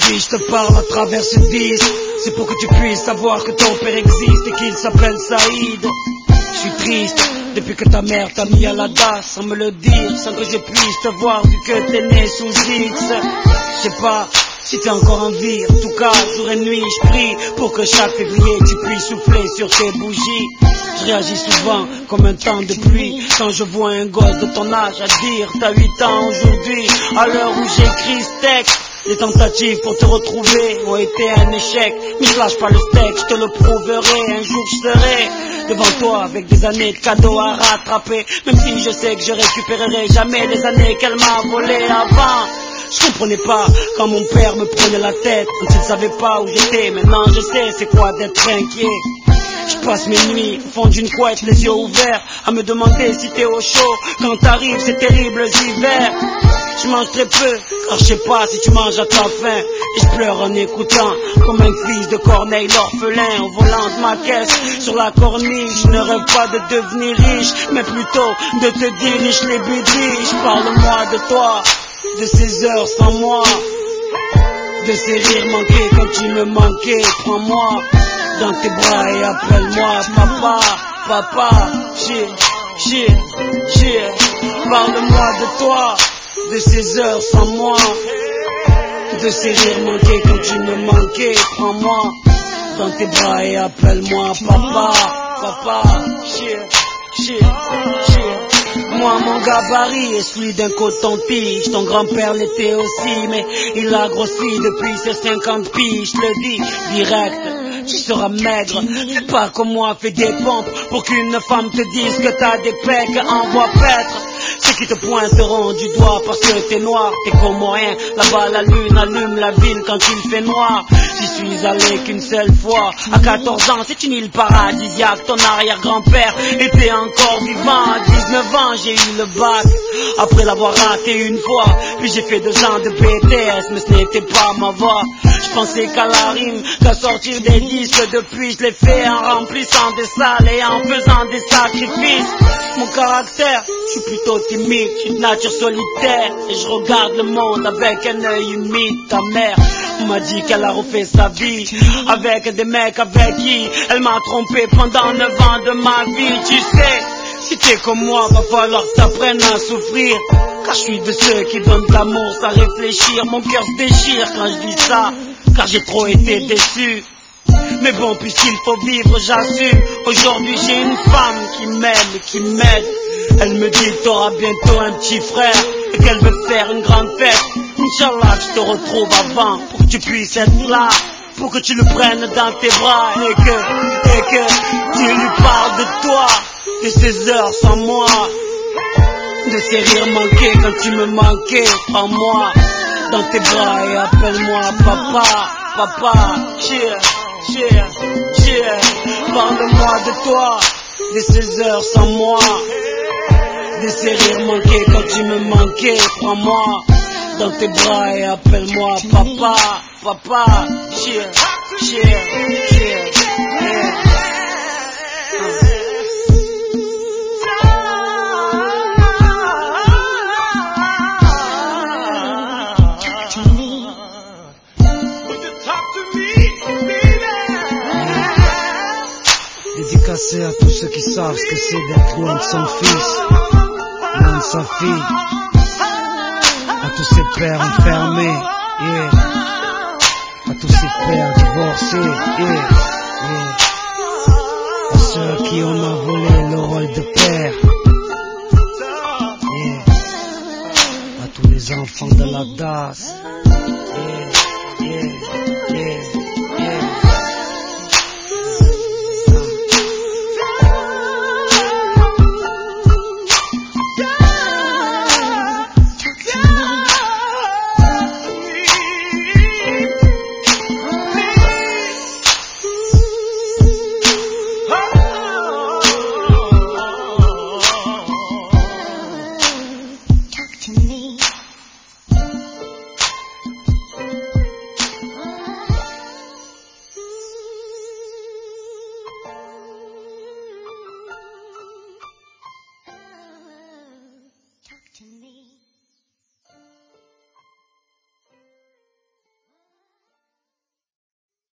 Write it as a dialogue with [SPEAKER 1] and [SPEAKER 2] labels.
[SPEAKER 1] Si je te parle à travers ce disque, c'est pour que tu puisses savoir que ton père existe et qu'il s'appelle Saïd. Je suis triste depuis que ta mère t'a mis à la DAS, sans me le dire, sans que je puisse te voir vu que t'es né sous X. Je sais pas si t'es encore en vie, en tout cas jour et nuit je prie pour que chaque février tu puisses souffler sur tes bougies. Je réagis souvent comme un temps de pluie quand je vois un gosse de ton âge à dire t'as 8 ans aujourd'hui. À l'heure où j'écris ce texte, les tentatives pour te retrouver ont été un échec. Mais je lâche pas le steak, je te le prouverai. Un jour je serai devant toi avec des années de cadeaux à rattraper. Même si je sais que je récupérerai jamais les années qu'elle m'a volées avant. Je comprenais pas quand mon père me prenait la tête, quand il savait pas où j'étais. Maintenant je sais c'est quoi d'être inquiet. Je passe mes nuits au fond d'une couette, les yeux ouverts, à me demander si t'es au chaud quand t'arrives ces terribles hivers. Je mange très peu, car je sais pas si tu manges à ta faim. Et je pleure en écoutant, comme un fils de Corneille l'orphelin, au volant de ma caisse, sur la corniche. Je ne rêve pas de devenir riche, mais plutôt de te dire riche les budiches. Parle-moi de toi, de ces heures sans moi, de ces rires manqués quand tu me manquais. Prends-moi dans tes bras et appelle-moi papa, papa, chier. Parle-moi de toi, de ces heures sans moi, de ces rires manqués quand tu me manquais. Prends-moi dans tes bras et appelle-moi papa, papa, chier. Moi mon gabarit est celui d'un coton-tige. Ton grand-père l'était aussi, mais il a grossi depuis ses 50 piges. Je le dis direct, tu seras maigre. Fais pas comme moi, fais des pompes pour qu'une femme te dise que t'as des pecs. Envoie paître ceux qui te pointeront du doigt parce que t'es noir, t'es comme rien. Là-bas la lune allume la ville quand il fait noir. J'y suis allé qu'une seule fois, à 14 ans, c'est une île paradisiaque. Ton arrière-grand-père était encore vivant. À 19 ans, j'ai eu le bac, après l'avoir raté une fois. Puis j'ai fait 2 ans de BTS, mais ce n'était pas ma voix. Je pensais qu'à la rime, qu'à sortir des disques. Depuis je l'ai fait en remplissant des salles et en faisant des sacrifices. Mon caractère, je suis plutôt timide, je suis de nature solitaire. Et je regarde le monde avec un œil humide. Ta mère m'a dit qu'elle a refait sa vie avec des mecs avec qui elle m'a trompé pendant 9 ans de ma vie. Tu sais, si t'es comme moi, va falloir que t'apprennes à souffrir. Car je suis de ceux qui donnent de l'amour sans réfléchir. Mon cœur se déchire quand je dis ça, car j'ai trop été déçu. Mais bon, puisqu'il faut vivre, j'assume. Aujourd'hui j'ai une femme qui m'aime et qui m'aide. Elle me dit que t'auras bientôt un petit frère et qu'elle veut faire une grande fête. Inch'Allah que je te retrouve avant pour que tu puisses être là, pour que tu le prennes dans tes bras et que tu lui parles de toi, de ces heures sans moi, de ces rires manqués quand tu me manquais. Prends-moi dans tes bras et appelle-moi papa, papa, chier. Parle-moi de toi, de ces heures sans moi, de ces rires manqués quand tu me manquais. Prends-moi dans tes bras et appelle-moi papa, papa, chier. Dédicacé à tous ceux qui savent ce que c'est d'être loin de son fils, loin de sa fille, à tous ces pères enfermés, à tous ces pères divorcés, à ceux à qui on a volé le rôle de père, à tous les enfants de la DAS.